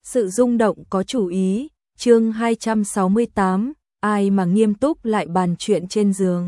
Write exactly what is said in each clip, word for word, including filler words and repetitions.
Sự rung động có chủ ý, chương hai trăm sáu mươi tám, ai mà nghiêm túc lại bàn chuyện trên giường.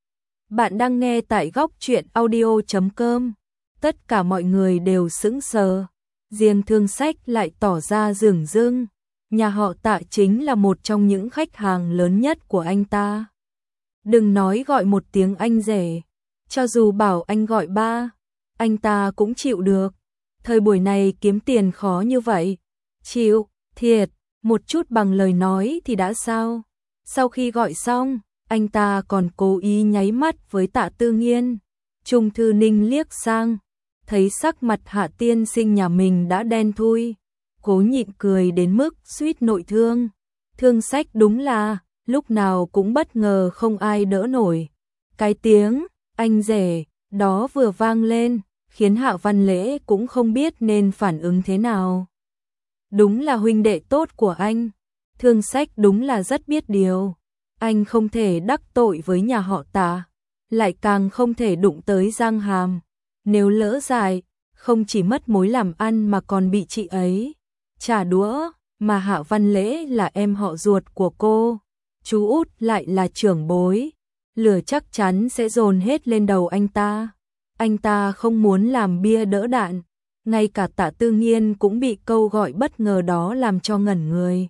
Bạn đang nghe tại góc truyện audio chấm com. Tất cả mọi người đều sững sờ, riêng Thương Sách lại tỏ ra dửng dưng. Nhà họ Tạ chính là một trong những khách hàng lớn nhất của anh ta. Đừng nói gọi một tiếng anh rể, cho dù bảo anh gọi ba, anh ta cũng chịu được. Thời buổi này kiếm tiền khó như vậy. Chịu, thiệt, một chút bằng lời nói thì đã sao. Sau khi gọi xong, anh ta còn cố ý nháy mắt với Tạ Tư Nghiên. Trung Thư Ninh liếc sang, thấy sắc mặt Hạ tiên sinh nhà mình đã đen thui, cố nhịn cười đến mức suýt nội thương. Thương Sách đúng là lúc nào cũng bất ngờ không ai đỡ nổi. Cái tiếng anh rể đó vừa vang lên, khiến Hạ Văn Lễ cũng không biết nên phản ứng thế nào. Đúng là huynh đệ tốt của anh. Thương Sách đúng là rất biết điều. Anh không thể đắc tội với nhà họ Tạ, lại càng không thể đụng tới Giang Hàm. Nếu lỡ dại, không chỉ mất mối làm ăn mà còn bị chị ấy trả đũa. Mà Hạ Văn Lễ là em họ ruột của cô, chú út lại là trưởng bối, lửa chắc chắn sẽ dồn hết lên đầu anh ta. Anh ta không muốn làm bia đỡ đạn. Ngay cả Tạ Tư Nghiên cũng bị câu gọi bất ngờ đó làm cho ngẩn người.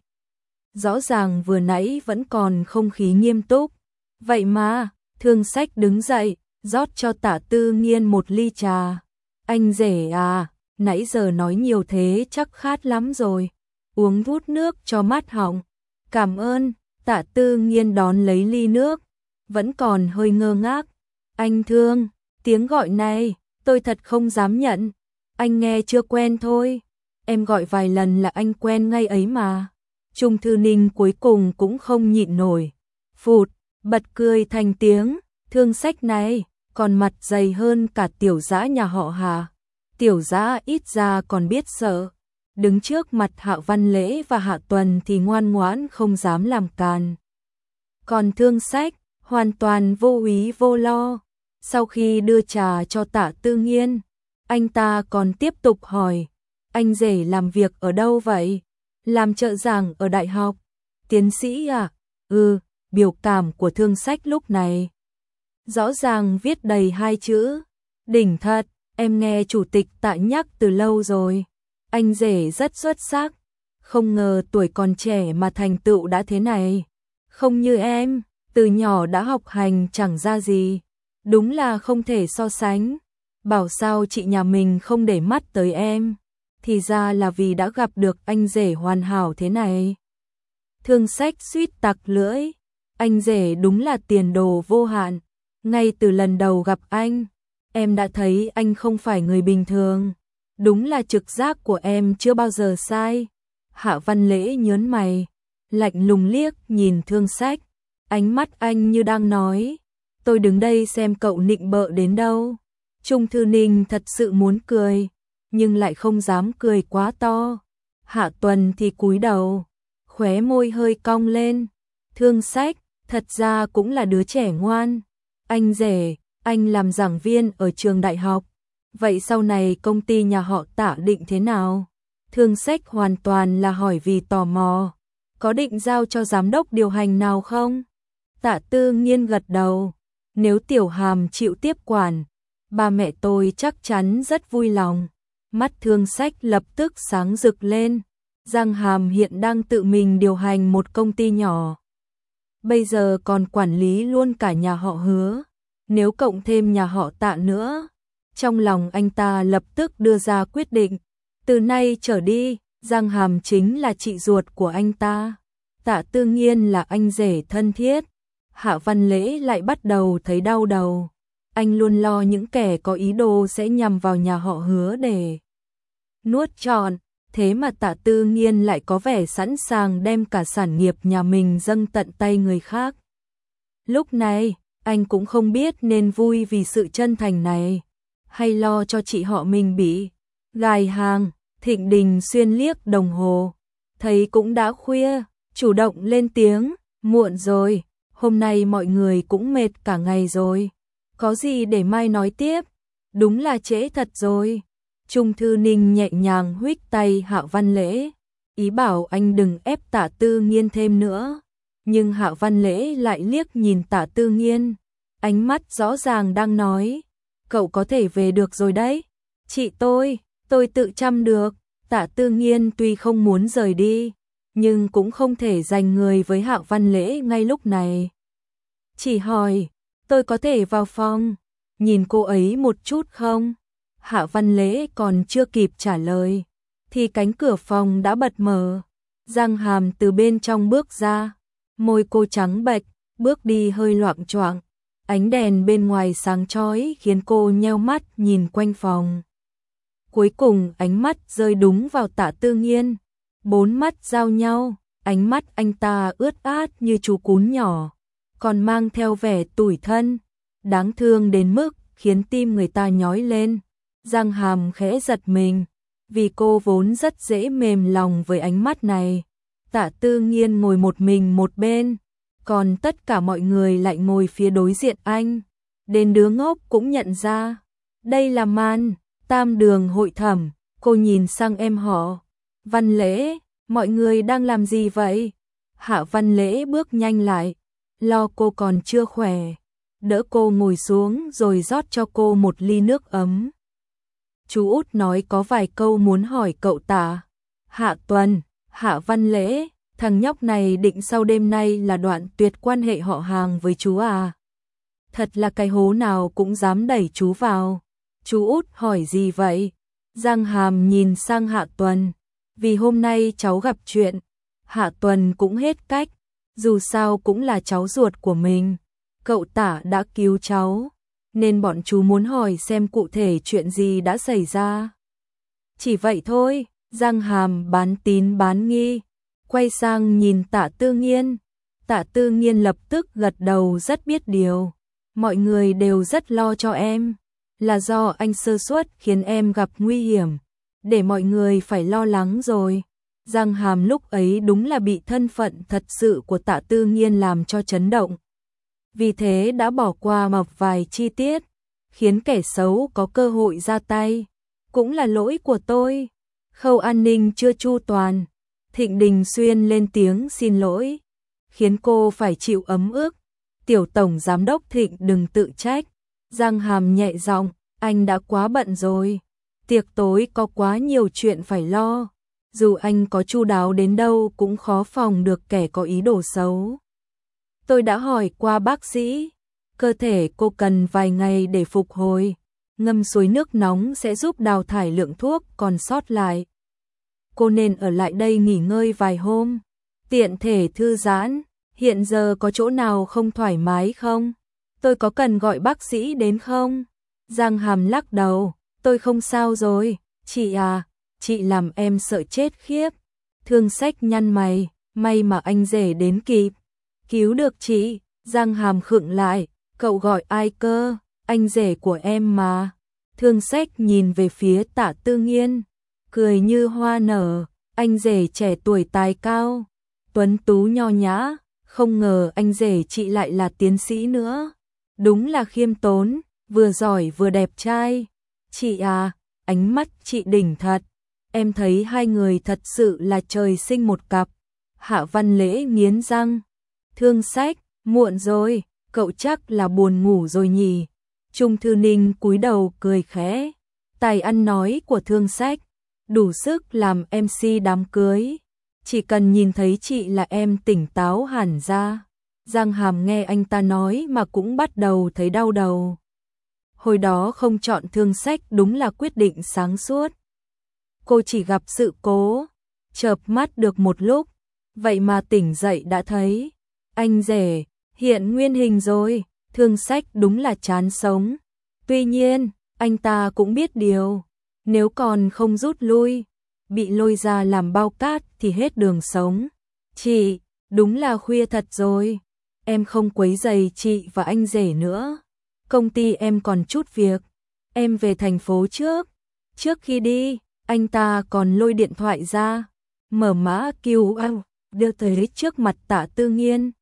Rõ ràng vừa nãy vẫn còn không khí nghiêm túc. Vậy mà, Thương Sách đứng dậy, rót cho Tạ Tư Nghiên một ly trà. Anh rể à, nãy giờ nói nhiều thế chắc khát lắm rồi. Uống hút nước cho mát họng. Cảm ơn. Tạ Tư Nghiên đón lấy ly nước, vẫn còn hơi ngơ ngác. Anh Thương, tiếng gọi này, tôi thật không dám nhận. Anh nghe chưa quen thôi. Em gọi vài lần là anh quen ngay ấy mà. Trung Thư Ninh cuối cùng cũng không nhịn nổi. Phụt, bật cười thành tiếng. Thương Sách này, còn mặt dày hơn cả Tiểu Dã nhà họ Hà. Tiểu Dã ít ra còn biết sợ. Đứng trước mặt Hạ Văn Lễ và Hạ Tuần thì ngoan ngoãn không dám làm càn. Còn Thương Sách, hoàn toàn vô úy vô lo. Sau khi đưa trà cho Tạ Tư Nghiên, anh ta còn tiếp tục hỏi, anh rể làm việc ở đâu vậy? Làm trợ giảng ở đại học. Tiến sĩ à? Ừ, biểu cảm của Thương Sách lúc này rõ ràng viết đầy hai chữ. Đỉnh thật, em nghe chủ tịch Tạ nhắc từ lâu rồi. Anh rể rất xuất sắc. Không ngờ tuổi còn trẻ mà thành tựu đã thế này. Không như em, từ nhỏ đã học hành chẳng ra gì. Đúng là không thể so sánh. Bảo sao chị nhà mình không để mắt tới em, thì ra là vì đã gặp được anh rể hoàn hảo thế này. Thương Sách suýt tặc lưỡi. Anh rể đúng là tiền đồ vô hạn. Ngay từ lần đầu gặp anh, em đã thấy anh không phải người bình thường. Đúng là trực giác của em chưa bao giờ sai. Hạ Văn Lễ nhớn mày, lạnh lùng liếc nhìn Thương Sách. Ánh mắt anh như đang nói, tôi đứng đây xem cậu nịnh bợ đến đâu. Trung Thư Ninh thật sự muốn cười, nhưng lại không dám cười quá to. Hạ Tuần thì cúi đầu, khóe môi hơi cong lên. Thương Sách, thật ra cũng là đứa trẻ ngoan. Anh rể, anh làm giảng viên ở trường đại học. Vậy sau này công ty nhà họ Tạ định thế nào? Thương Sách hoàn toàn là hỏi vì tò mò. Có định giao cho giám đốc điều hành nào không? Tạ Tư Nghiên gật đầu. Nếu Tiểu Hàm chịu tiếp quản, ba mẹ tôi chắc chắn rất vui lòng. Mắt Thương Sách lập tức sáng rực lên. Giang Hàm hiện đang tự mình điều hành một công ty nhỏ. Bây giờ còn quản lý luôn cả nhà họ Hứa. Nếu cộng thêm nhà họ Tạ nữa, trong lòng anh ta lập tức đưa ra quyết định. Từ nay trở đi, Giang Hàm chính là chị ruột của anh ta. Tạ Tư Nghiên là anh rể thân thiết. Hạ Văn Lễ lại bắt đầu thấy đau đầu. Anh luôn lo những kẻ có ý đồ sẽ nhằm vào nhà họ Hứa để nuốt trọn. Thế mà Tạ Tư Nghiên lại có vẻ sẵn sàng đem cả sản nghiệp nhà mình dâng tận tay người khác. Lúc này, anh cũng không biết nên vui vì sự chân thành này, hay lo cho chị họ mình bị gài hàng. Thịnh Đình Xuyên liếc đồng hồ, thấy cũng đã khuya, chủ động lên tiếng, muộn rồi, hôm nay mọi người cũng mệt cả ngày rồi. Có gì để mai nói tiếp? Đúng là trễ thật rồi. Trung Thư Ninh nhẹ nhàng huých tay Hạ Văn Lễ. ý bảo anh đừng ép Tạ Tư Nghiên thêm nữa. Nhưng Hạ Văn Lễ lại liếc nhìn Tạ Tư Nghiên, ánh mắt rõ ràng đang nói, cậu có thể về được rồi đấy. Chị tôi, tôi tự chăm được. Tạ Tư Nghiên tuy không muốn rời đi, nhưng cũng không thể giành người với Hạ Văn Lễ ngay lúc này. Chỉ hỏi, tôi có thể vào phòng, nhìn cô ấy một chút không? Hạ Văn Lễ còn chưa kịp trả lời, thì cánh cửa phòng đã bật mở. Giang Hàm từ bên trong bước ra, môi cô trắng bệch, bước đi hơi loạng choạng. Ánh đèn bên ngoài sáng chói khiến cô nheo mắt nhìn quanh phòng. Cuối cùng ánh mắt rơi đúng vào Tạ Tư Nghiên. Bốn mắt giao nhau, ánh mắt anh ta ướt át như chú cún nhỏ, còn mang theo vẻ tủi thân, đáng thương đến mức khiến tim người ta nhói lên. Giang Hàm khẽ giật mình, vì cô vốn rất dễ mềm lòng với ánh mắt này. Tạ Tư Nghiên ngồi một mình một bên, còn tất cả mọi người lại ngồi phía đối diện anh. Đến đứa ngốc cũng nhận ra, đây là màn tam đường hội thẩm. Cô nhìn sang em họ, Văn Lễ, mọi người đang làm gì vậy? Hạ Văn Lễ bước nhanh lại, lo cô còn chưa khỏe, đỡ cô ngồi xuống rồi rót cho cô một ly nước ấm. Chú út nói có vài câu muốn hỏi cậu Tạ. Hạ Tuần, Hạ Văn Lễ, thằng nhóc này định sau đêm nay là đoạn tuyệt quan hệ họ hàng với chú à? Thật là cái hố nào cũng dám đẩy chú vào. Chú út hỏi gì vậy? Giang Hàm nhìn sang Hạ Tuần, vì hôm nay cháu gặp chuyện. Hạ Tuần cũng hết cách, dù sao cũng là cháu ruột của mình. Cậu Tạ đã cứu cháu, nên bọn chú muốn hỏi xem cụ thể chuyện gì đã xảy ra. Chỉ vậy thôi. Giang Hàm bán tín bán nghi, quay sang nhìn Tạ Tư Nghiên. Tạ Tư Nghiên lập tức gật đầu rất biết điều. Mọi người đều rất lo cho em, là do anh sơ suất khiến em gặp nguy hiểm, để mọi người phải lo lắng rồi. Giang Hàm lúc ấy đúng là bị thân phận thật sự của Tạ Tư Nghiên làm cho chấn động. Vì thế đã bỏ qua một vài chi tiết, khiến kẻ xấu có cơ hội ra tay. Cũng là lỗi của tôi. Khâu an ninh chưa chu toàn. Thịnh Đình Xuyên lên tiếng xin lỗi, khiến cô phải chịu ấm ức. Tiểu tổng giám đốc Thịnh đừng tự trách. Giang Hàm nhẹ giọng, anh đã quá bận rồi. Tiệc tối có quá nhiều chuyện phải lo. Dù anh có chu đáo đến đâu cũng khó phòng được kẻ có ý đồ xấu. Tôi đã hỏi qua bác sĩ, cơ thể cô cần vài ngày để phục hồi. Ngâm suối nước nóng sẽ giúp đào thải lượng thuốc còn sót lại. Cô nên ở lại đây nghỉ ngơi vài hôm, tiện thể thư giãn. Hiện giờ có chỗ nào không thoải mái không? Tôi có cần gọi bác sĩ đến không? Giang Hàm lắc đầu, tôi không sao rồi. Chị à, chị làm em sợ chết khiếp. Thương Sách nhăn mày, may mà anh rể đến kịp, cứu được chị. Giang Hàm khựng lại, cậu gọi ai cơ? Anh rể của em mà. Thương Sách nhìn về phía Tạ Tư Nghiên, cười như hoa nở. Anh rể trẻ tuổi tài cao, tuấn tú nho nhã, không ngờ anh rể chị lại là tiến sĩ nữa. Đúng là khiêm tốn, vừa giỏi vừa đẹp trai. Chị à, ánh mắt chị đỉnh thật. Em thấy hai người thật sự là trời sinh một cặp. Hạ Văn Lễ nghiến răng. Thương Sách, muộn rồi, cậu chắc là buồn ngủ rồi nhỉ? Trung Thư Ninh cúi đầu cười khẽ. Tài ăn nói của Thương Sách đủ sức làm em xê đám cưới. Chỉ cần nhìn thấy chị là em tỉnh táo hẳn ra. Giang Hàm nghe anh ta nói mà cũng bắt đầu thấy đau đầu. Hồi đó không chọn Thương Sách đúng là quyết định sáng suốt. Cô chỉ gặp sự cố, chợp mắt được một lúc, vậy mà tỉnh dậy đã thấy anh rể hiện nguyên hình rồi. Thương Sách đúng là chán sống. Tuy nhiên, anh ta cũng biết điều, nếu còn không rút lui, bị lôi ra làm bao cát thì hết đường sống. Chị, đúng là khuya thật rồi. Em không quấy rầy chị và anh rể nữa. Công ty em còn chút việc. Em về thành phố trước. Trước khi đi, anh ta còn lôi điện thoại ra, mở mã quy rờ, đưa tới trước mặt Tạ Tư Nghiên.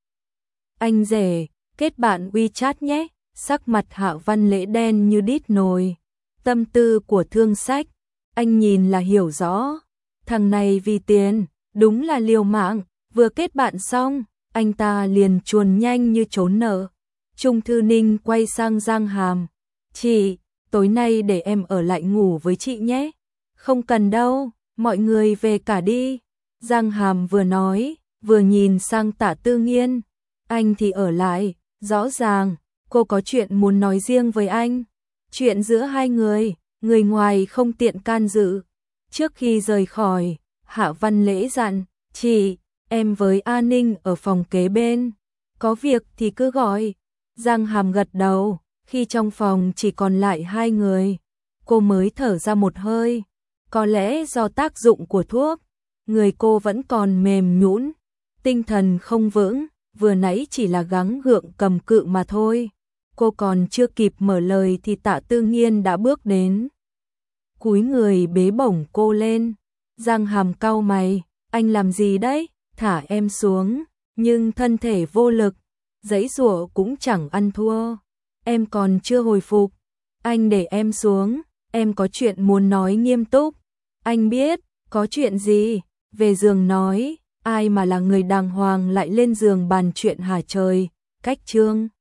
Anh rể, kết bạn WeChat nhé. Sắc mặt Hạ Văn Lễ đen như đít nồi. Tâm tư của Thương Sách, anh nhìn là hiểu rõ. Thằng này vì tiền, Đúng là liều mạng, vừa kết bạn xong, anh ta liền chuồn nhanh như trốn nợ. Trung Thư Ninh quay sang Giang Hàm. Chị, tối nay để em ở lại ngủ với chị nhé. Không cần đâu, mọi người về cả đi. Giang Hàm vừa nói, vừa nhìn sang Tạ Tư Nghiên. Anh thì ở lại, rõ ràng, cô có chuyện muốn nói riêng với anh. Chuyện giữa hai người, người ngoài không tiện can dự. Trước khi rời khỏi, Hạ Văn Lễ dặn, chị, em với A Ninh ở phòng kế bên. Có việc thì cứ gọi. Giang Hàm gật đầu, khi trong phòng chỉ còn lại hai người. Cô mới thở ra một hơi. Có lẽ do tác dụng của thuốc, người cô vẫn còn mềm nhũn, tinh thần không vững, vừa nãy chỉ là gắng gượng cầm cự mà thôi. Cô còn chưa kịp mở lời thì Tạ Tư Nghiên đã bước đến. Cúi người bế bổng cô lên. Giang Hàm cau mày, anh làm gì đấy? Thả em xuống, nhưng thân thể vô lực, giãy giụa cũng chẳng ăn thua. Em còn chưa hồi phục. Anh để em xuống, em có chuyện muốn nói nghiêm túc. Anh biết, có chuyện gì? Về giường nói, ai mà là người đàng hoàng lại lên giường bàn chuyện hả trời. Cách chương